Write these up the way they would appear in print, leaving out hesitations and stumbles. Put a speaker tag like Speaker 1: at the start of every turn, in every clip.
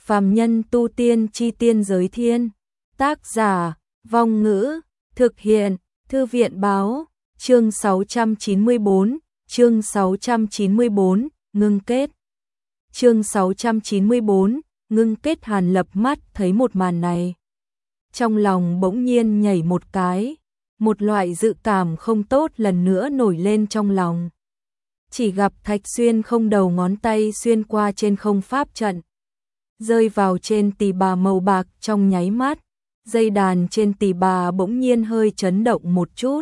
Speaker 1: Phàm nhân tu tiên chi tiên giới thiên. Tác giả, Vong Ngữ, thực hiện, Thư viện báo, chương 694, chương 694, ngưng kết. Chương 694, ngưng kết. Hàn Lập mắt thấy một màn này. Trong lòng bỗng nhiên nhảy một cái, một loại dự cảm không tốt lần nữa nổi lên trong lòng. Chỉ gặp Thạch Xuyên không đầu ngón tay xuyên qua trên không pháp trận, rơi vào trên tỳ bà màu bạc trong nháy mắt, dây đàn trên tỳ bà bỗng nhiên hơi chấn động một chút.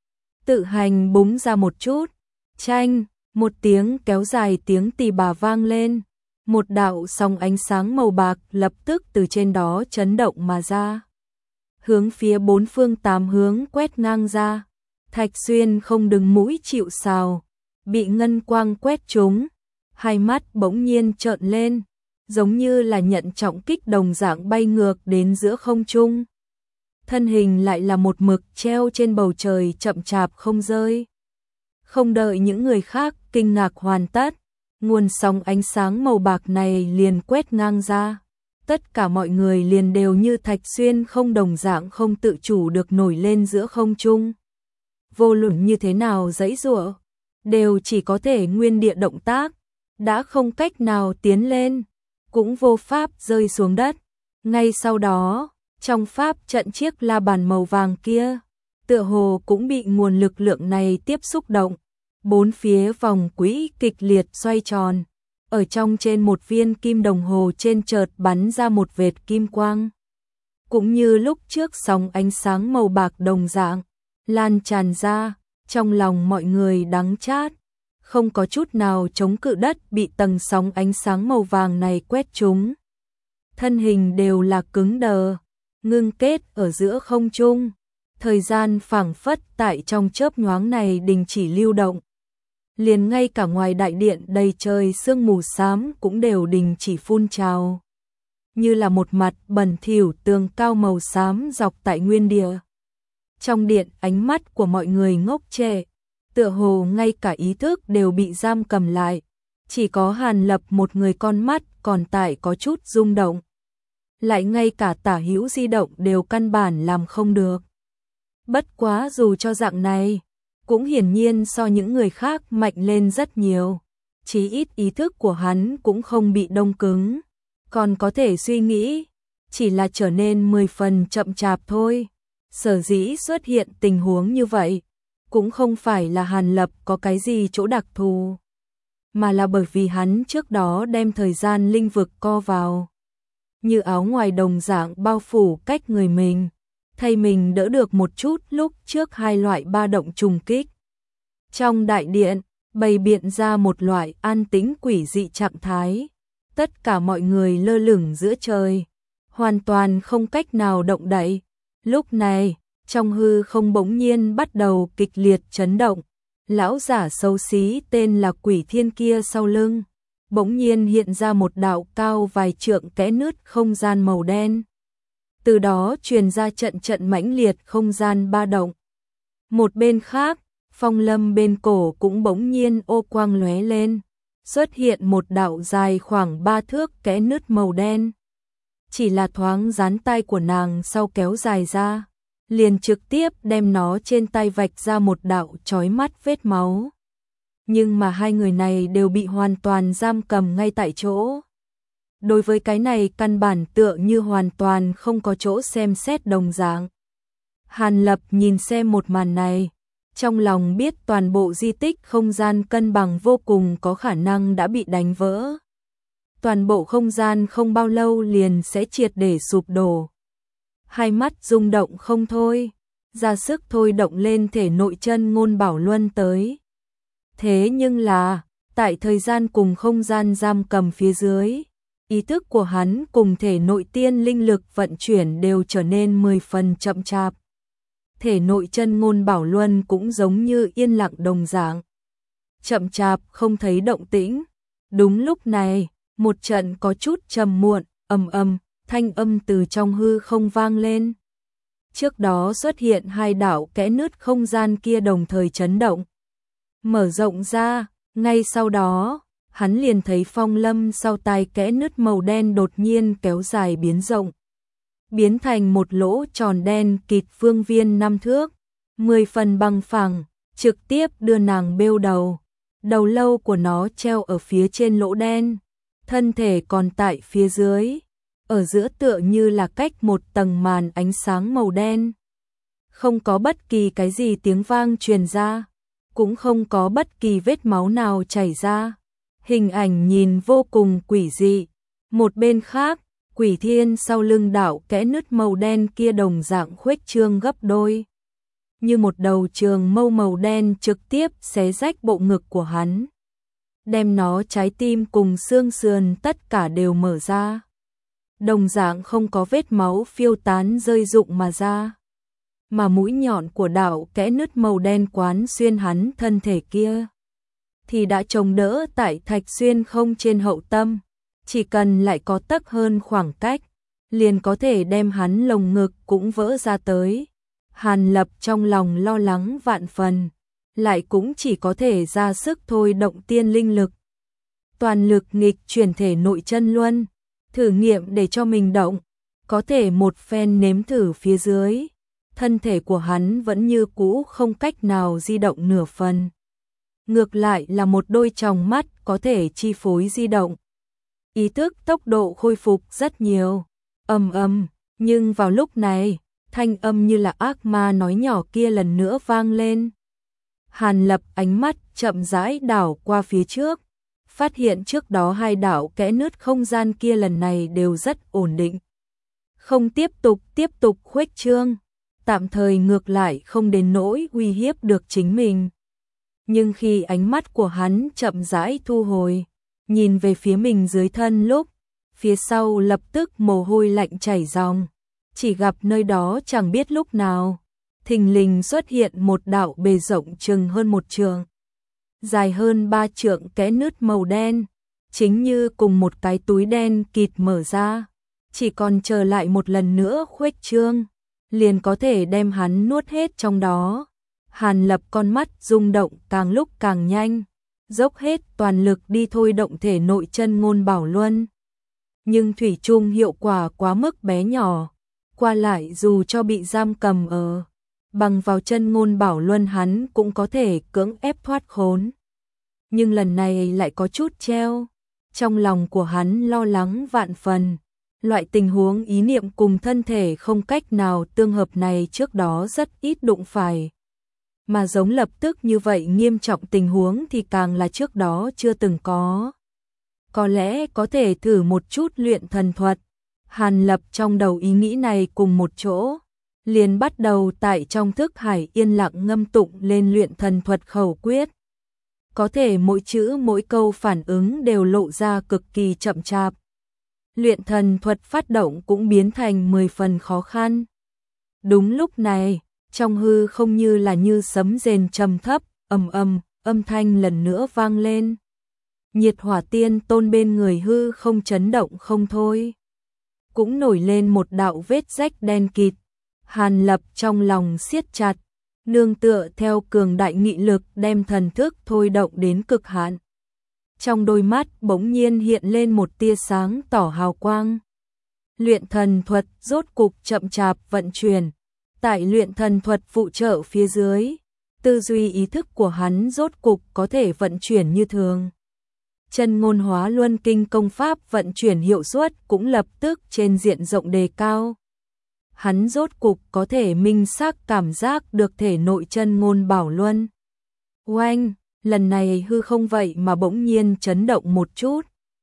Speaker 1: Tự hành búng ra một chút, chanh, một tiếng kéo dài tiếng tỳ bà vang lên, một đạo sóng ánh sáng màu bạc lập tức từ trên đó chấn động mà ra, hướng phía bốn phương tám hướng quét ngang ra. Thạch Xuyên không đứng mũi chịu sào, bị ngân quang quét trúng, hai mắt bỗng nhiên trợn lên, giống như là nhận trọng kích đồng dạng bay ngược đến giữa không trung. Thân hình lại là một mực treo trên bầu trời chậm chạp không rơi. Không đợi những người khác kinh ngạc hoàn tất, nguồn sóng ánh sáng màu bạc này liền quét ngang ra. Tất cả mọi người liền đều như Thạch Xuyên không đồng dạng không tự chủ được nổi lên giữa không trung. Vô luận như thế nào giãy giụa, đều chỉ có thể nguyên địa động tác, đã không cách nào tiến lên, cũng vô pháp rơi xuống đất. Ngay sau đó, trong pháp trận chiếc la bàn màu vàng kia, tựa hồ cũng bị nguồn lực lượng này tiếp xúc động, bốn phía vòng quỹ kịch liệt xoay tròn. Ở trong trên một viên kim đồng hồ trên chợt bắn ra một vệt kim quang. Cũng như lúc trước sóng ánh sáng màu bạc đồng dạng, lan tràn ra, trong lòng mọi người đắng chát, không có chút nào chống cự đất bị tầng sóng ánh sáng màu vàng này quét trúng. Thân hình đều là cứng đờ, ngưng kết ở giữa không trung, thời gian phảng phất tại trong chớp nhoáng này đình chỉ lưu động. Liền ngay cả ngoài đại điện đầy trời sương mù xám cũng đều đình chỉ phun trào, như là một mặt bẩn thỉu tường cao màu xám dọc tại nguyên địa. Trong điện ánh mắt của mọi người ngốc trệ, tựa hồ ngay cả ý thức đều bị giam cầm lại, chỉ có Hàn Lập một người con mắt còn tại có chút rung động. Lại ngay cả tả hữu di động đều căn bản làm không được. Bất quá dù cho dạng này, cũng hiển nhiên so những người khác mạnh lên rất nhiều, chí ít ý thức của hắn cũng không bị đông cứng, còn có thể suy nghĩ, chỉ là trở nên 10 phần chậm chạp thôi. Sở dĩ xuất hiện tình huống như vậy, cũng không phải là Hàn Lập có cái gì chỗ đặc thù, mà là bởi vì hắn trước đó đem thời gian linh vực co vào, như áo ngoài đồng dạng bao phủ cách người mình, thay mình đỡ được một chút lúc trước hai loại ba động trùng kích. Trong đại điện, bày biện ra một loại an tĩnh quỷ dị trạng thái, tất cả mọi người lơ lửng giữa trời, hoàn toàn không cách nào động đậy. Lúc này, trong hư không bỗng nhiên bắt đầu kịch liệt chấn động, lão giả xấu xí tên là Quỷ Thiên kia sau lưng, bỗng nhiên hiện ra một đạo cao vài trượng kẽ nứt không gian màu đen. Từ đó truyền ra trận trận mãnh liệt không gian ba động. Một bên khác, phong lâm bên cổ cũng bỗng nhiên ô quang lóe lên, xuất hiện một đạo dài khoảng 3 thước kẽ nứt màu đen. Chỉ là thoáng dán tay của nàng sau kéo dài ra, liền trực tiếp đem nó trên tay vạch ra một đạo chói mắt vết máu. Nhưng mà hai người này đều bị hoàn toàn giam cầm ngay tại chỗ. Đối với cái này căn bản tựa như hoàn toàn không có chỗ xem xét đồng dạng. Hàn Lập nhìn xem một màn này, trong lòng biết toàn bộ di tích không gian cân bằng vô cùng có khả năng đã bị đánh vỡ. Toàn bộ không gian không bao lâu liền sẽ triệt để sụp đổ. Hai mắt rung động không thôi, ra sức thôi động lên thể nội chân ngôn bảo luân tới. Thế nhưng là, tại thời gian cùng không gian giam cầm phía dưới, ý thức của hắn cùng thể nội tiên linh lực vận chuyển đều trở nên 10 phần chậm chạp. Thể nội chân ngôn bảo luân cũng giống như yên lặng đồng dạng, chậm chạp không thấy động tĩnh. Đúng lúc này, một trận có chút trầm muộn, ầm ầm, thanh âm từ trong hư không vang lên. Trước đó xuất hiện hai đạo kẽ nứt không gian kia đồng thời chấn động, mở rộng ra, ngay sau đó, hắn liền thấy phong lâm sau tai kẽ nứt màu đen đột nhiên kéo dài biến rộng, biến thành một lỗ tròn đen kịt phương viên 5 thước, 10 phần bằng phẳng, trực tiếp đưa nàng bêu đầu. Đầu lâu của nó treo ở phía trên lỗ đen, thân thể còn tại phía dưới, ở giữa tựa như là cách một tầng màn ánh sáng màu đen. Không có bất kỳ cái gì tiếng vang truyền ra, cũng không có bất kỳ vết máu nào chảy ra. Hình ảnh nhìn vô cùng quỷ dị. Một bên khác, Quỷ Thiên sau lưng đạo kẽ nứt màu đen kia đồng dạng khuếch trương gấp đôi, như một đầu trường mâu màu đen trực tiếp xé rách bộ ngực của hắn, đem nó trái tim cùng xương sườn tất cả đều mở ra. Đồng dạng không có vết máu phiêu tán rơi rụng mà ra, mà mũi nhọn của đạo kẽ nứt màu đen quán xuyên hắn thân thể kia thì đã chống đỡ tại thạch xuyên không trên hậu tâm, chỉ cần lại có tấc hơn khoảng cách, liền có thể đem hắn lồng ngực cũng vỡ ra tới. Hàn Lập trong lòng lo lắng vạn phần, lại cũng chỉ có thể ra sức thôi động tiên linh lực, toàn lực nghịch chuyển thể nội chân luân, thử nghiệm để cho mình động, có thể một phen nếm thử phía dưới, thân thể của hắn vẫn như cũ không cách nào di động nửa phần. Ngược lại là một đôi tròng mắt có thể chi phối di động. Ý thức tốc độ khôi phục rất nhiều. Nhưng vào lúc này, thanh âm như là ác ma nói nhỏ kia lần nữa vang lên. Hàn Lập ánh mắt chậm rãi đảo qua phía trước, phát hiện trước đó hai đảo kẽ nứt không gian kia lần này đều rất ổn định. Không tiếp tục khuếch trương, tạm thời ngược lại không đến nỗi uy hiếp được chính mình. Nhưng khi ánh mắt của hắn chậm rãi thu hồi, nhìn về phía mình dưới thân lúc, phía sau lập tức mồ hôi lạnh chảy ròng, chỉ gặp nơi đó chẳng biết lúc nào, thình lình xuất hiện một đạo bề rộng chừng hơn 1 trượng, dài hơn 3 trượng kẽ nứt màu đen, chính như cùng một cái túi đen kịt mở ra, chỉ còn chờ lại một lần nữa khuếch trương, liền có thể đem hắn nuốt hết trong đó. Hàn Lập con mắt rung động càng lúc càng nhanh, dốc hết toàn lực đi thôi động thể nội chân ngôn bảo luân. Nhưng thủy chung hiệu quả quá mức bé nhỏ, qua lại dù cho bị giam cầm ở, bằng vào chân ngôn bảo luân hắn cũng có thể cưỡng ép thoát khốn. Nhưng lần này lại có chút treo, trong lòng của hắn lo lắng vạn phần. Loại tình huống ý niệm cùng thân thể không cách nào tương hợp này trước đó rất ít đụng phải. Mà giống lập tức như vậy nghiêm trọng tình huống thì càng là trước đó chưa từng có. Có lẽ có thể thử một chút luyện thần thuật. Hàn Lập trong đầu ý nghĩ này cùng một chỗ, liền bắt đầu tại trong thức hải yên lặng ngâm tụng lên luyện thần thuật khẩu quyết. Có thể mỗi chữ mỗi câu phản ứng đều lộ ra cực kỳ chậm chạp. Luyện thần thuật phát động cũng biến thành 10 phần khó khăn. Đúng lúc này, trong hư không như là như sấm rền trầm thấp, âm thanh lần nữa vang lên. Nhiệt Hỏa Tiên Tôn bên người hư không chấn động không thôi. Cũng nổi lên một đạo vết rách đen kịt. Hàn Lập trong lòng siết chặt, nương tựa theo cường đại nghị lực đem thần thức thôi động đến cực hạn. Trong đôi mắt bỗng nhiên hiện lên một tia sáng tỏ hào quang. Luyện thần thuật rốt cục chậm chạp vận chuyển. Tại luyện thần thuật phụ trợ phía dưới, tư duy ý thức của hắn rốt cục có thể vận chuyển như thường. Chân ngôn hóa luân kinh công pháp vận chuyển hiệu suất cũng lập tức trên diện rộng đề cao. Hắn rốt cục có thể minh xác cảm giác được thể nội chân ngôn bảo luân. Oanh, lần này hư không vậy mà bỗng nhiên chấn động một chút.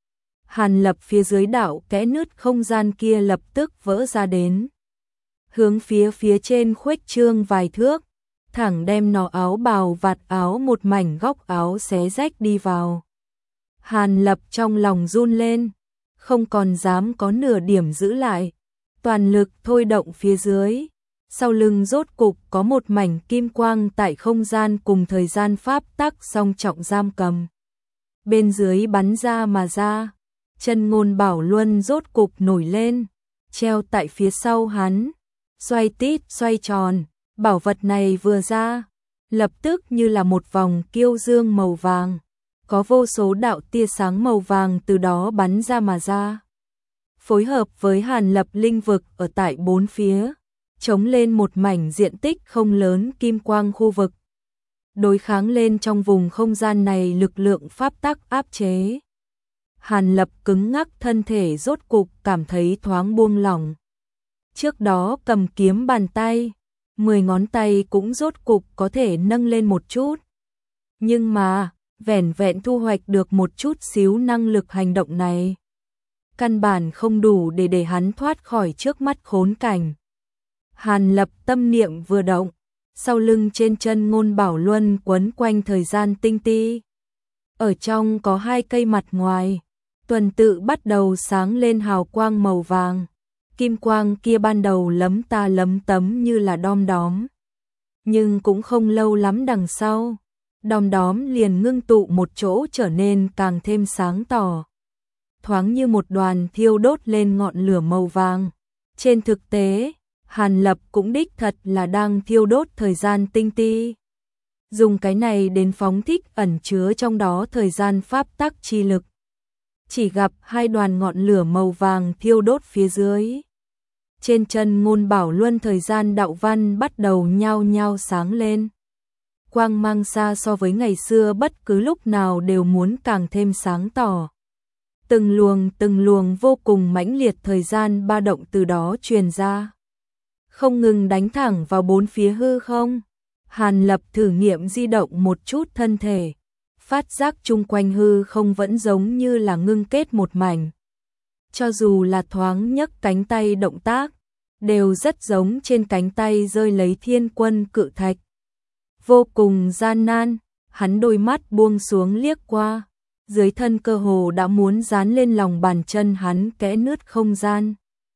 Speaker 1: Hàn Lập phía dưới đảo kẽ nứt không gian kia lập tức vỡ ra đến. Hướng phía trên khuếch trương vài thước, thẳng đem nó áo bào vạt áo một mảnh góc áo xé rách đi vào. Hàn Lập trong lòng run lên, không còn dám có nửa điểm giữ lại, toàn lực thôi động phía dưới. Sau lưng rốt cục có một mảnh kim quang tại không gian cùng thời gian pháp tắc song trọng giam cầm. Bên dưới bắn ra mà ra, chân ngôn bảo luân rốt cục nổi lên, treo tại phía sau hắn, xoay tít xoay tròn, bảo vật này vừa ra, lập tức như là một vòng kiêu dương màu vàng, có vô số đạo tia sáng màu vàng từ đó bắn ra mà ra. Phối hợp với Hàn Lập linh vực ở tại bốn phía, chống lên một mảnh diện tích không lớn kim quang khu vực. Đối kháng lên trong vùng không gian này lực lượng pháp tắc áp chế. Hàn Lập cứng ngắc thân thể rốt cục cảm thấy thoáng buông lỏng. Trước đó cầm kiếm bàn tay, 10 ngón tay cũng rốt cục có thể nâng lên một chút. Nhưng mà, vẻn vẹn thu hoạch được một chút xíu năng lực hành động này. Căn bản không đủ để hắn thoát khỏi trước mắt khốn cảnh. Hàn Lập tâm niệm vừa động, sau lưng trên chân Ngôn Bảo Luân quấn quanh thời gian tinh ti. Ở trong có 2 cây mặt ngoài, tuần tự bắt đầu sáng lên hào quang màu vàng. Kim quang kia ban đầu lấm ta lấm tấm như là đom đóm. Nhưng cũng không lâu lắm đằng sau, đom đóm liền ngưng tụ một chỗ trở nên càng thêm sáng tỏ. Thoáng như một đoàn thiêu đốt lên ngọn lửa màu vàng. Trên thực tế, Hàn Lập cũng đích thật là đang thiêu đốt thời gian tinh ti. Dùng cái này đến phóng thích ẩn chứa trong đó thời gian pháp tắc chi lực. Chỉ gặp 2 đoàn ngọn lửa màu vàng thiêu đốt phía dưới. Trên chân Ngôn Bảo Luân thời gian đạo văn bắt đầu nhao nhao sáng lên. Quang mang xa so với ngày xưa bất cứ lúc nào đều muốn càng thêm sáng tỏ. Từng luồng vô cùng mãnh liệt thời gian ba động từ đó truyền ra. Không ngừng đánh thẳng vào bốn phía hư không. Hàn Lập thử nghiệm di động một chút thân thể. Phát giác chung quanh hư không vẫn giống như là ngưng kết một mảnh. Cho dù là thoáng nhấc cánh tay động tác, đều rất giống trên cánh tay rơi lấy thiên quân cự thạch. Vô cùng gian nan, hắn đôi mắt buông xuống liếc qua. Dưới thân cơ hồ đã muốn dán lên lòng bàn chân hắn kẽ nứt không gian.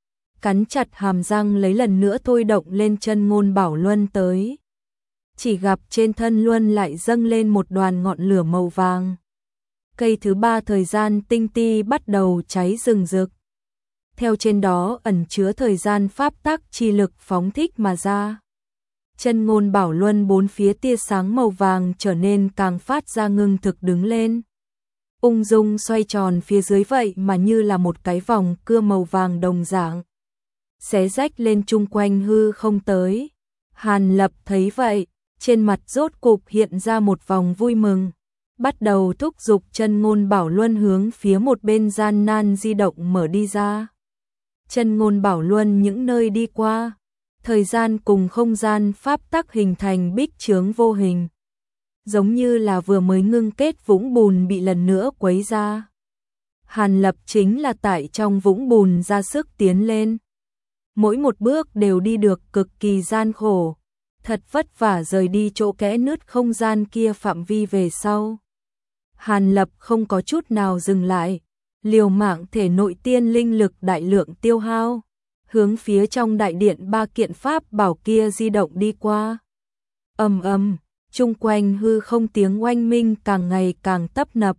Speaker 1: Cắn chặt hàm răng lấy lần nữa thôi động lên chân Ngôn Bảo Luân tới. Chỉ gặp trên thân Luân lại dâng lên một đoàn ngọn lửa màu vàng. Cây thứ 3 thời gian tinh ti bắt đầu cháy rừng rực. Theo trên đó ẩn chứa thời gian pháp tắc chi lực phóng thích mà ra. Chân Ngôn Bảo Luân bốn phía tia sáng màu vàng trở nên càng phát ra ngưng thực đứng lên. Ung dung xoay tròn phía dưới vậy mà như là một cái vòng cưa màu vàng đồng dạng. Xé rách lên chung quanh hư không tới. Hàn Lập thấy vậy, trên mặt rốt cục hiện ra một vòng vui mừng. Bắt đầu thúc giục chân Ngôn Bảo Luân hướng phía một bên gian nan di động mở đi ra. Chân Ngôn Bảo Luân những nơi đi qua, thời gian cùng không gian pháp tắc hình thành bích chướng vô hình. Giống như là vừa mới ngưng kết vũng bùn bị lần nữa quấy ra. Hàn Lập chính là tại trong vũng bùn ra sức tiến lên. Mỗi một bước đều đi được cực kỳ gian khổ. Thật vất vả rời đi chỗ kẽ nứt không gian kia phạm vi về sau. Hàn Lập không có chút nào dừng lại. Liều mạng thể nội tiên linh lực đại lượng tiêu hao. Hướng phía trong đại điện 3 kiện pháp bảo kia di động đi qua. Ầm ầm. Chung quanh hư không tiếng oanh minh càng ngày càng tấp nập.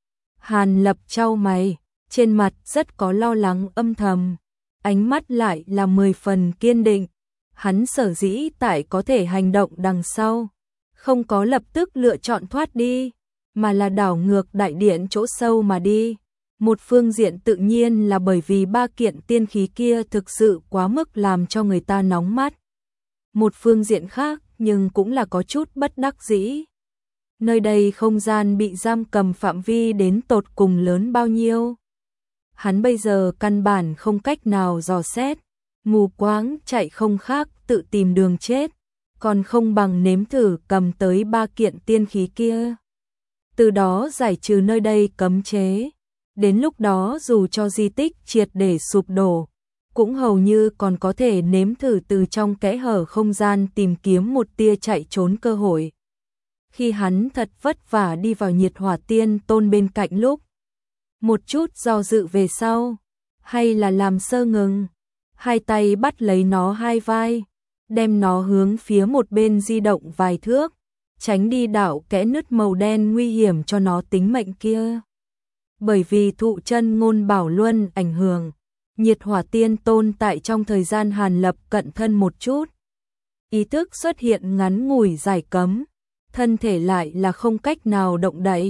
Speaker 1: Hàn Lập chau mày, trên mặt rất có lo lắng âm thầm, ánh mắt lại là 10 phần kiên định. Hắn sở dĩ tại có thể hành động đằng sau, không có lập tức lựa chọn thoát đi, mà là đảo ngược đại điện chỗ sâu mà đi. Một phương diện tự nhiên là bởi vì 3 kiện tiên khí kia thực sự quá mức làm cho người ta nóng mắt. Một phương diện khác, nhưng cũng là có chút bất đắc dĩ. Nơi đây không gian bị giam cầm phạm vi đến tột cùng lớn bao nhiêu. Hắn bây giờ căn bản không cách nào dò xét, mù quáng chạy không khác tự tìm đường chết, còn không bằng nếm thử cầm tới 3 kiện tiên khí kia. Từ đó giải trừ nơi đây cấm chế. Đến lúc đó dù cho di tích triệt để sụp đổ, cũng hầu như còn có thể nếm thử từ trong kẽ hở không gian tìm kiếm một tia chạy trốn cơ hội. Khi hắn thật vất vả đi vào Nhiệt Hỏa Tiên Tôn bên cạnh lúc, một chút do dự về sau, hay là làm sơ ngừng, hai tay bắt lấy nó hai vai, đem nó hướng phía một bên di động vài thước, tránh đi đạo kẽ nứt màu đen nguy hiểm cho nó tính mệnh kia. Bởi vì thụ chân Ngôn Bảo Luân ảnh hưởng, Nhiệt Hỏa Tiên Tôn tại trong thời gian Hàn Lập cận thân một chút, ý thức xuất hiện ngắn ngủi giải cấm, thân thể lại là không cách nào động đậy,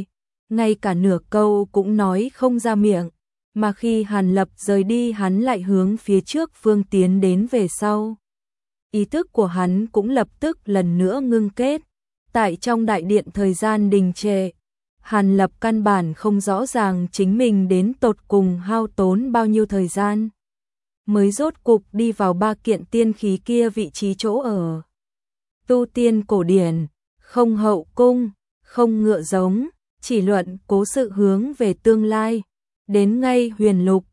Speaker 1: ngay cả nửa câu cũng nói không ra miệng, mà khi Hàn Lập rời đi hắn lại hướng phía trước phương tiến đến về sau. Ý thức của hắn cũng lập tức lần nữa ngưng kết, tại trong đại điện thời gian đình trệ. Hàn Lập căn bản không rõ ràng chính mình đến tột cùng hao tốn bao nhiêu thời gian mới rốt cục đi vào ba kiện tiên khí kia vị trí chỗ ở. Tu tiên cổ điển, không hậu cung, không ngựa giống, chỉ luận cố sự hướng về tương lai. Đến ngay huyền lục,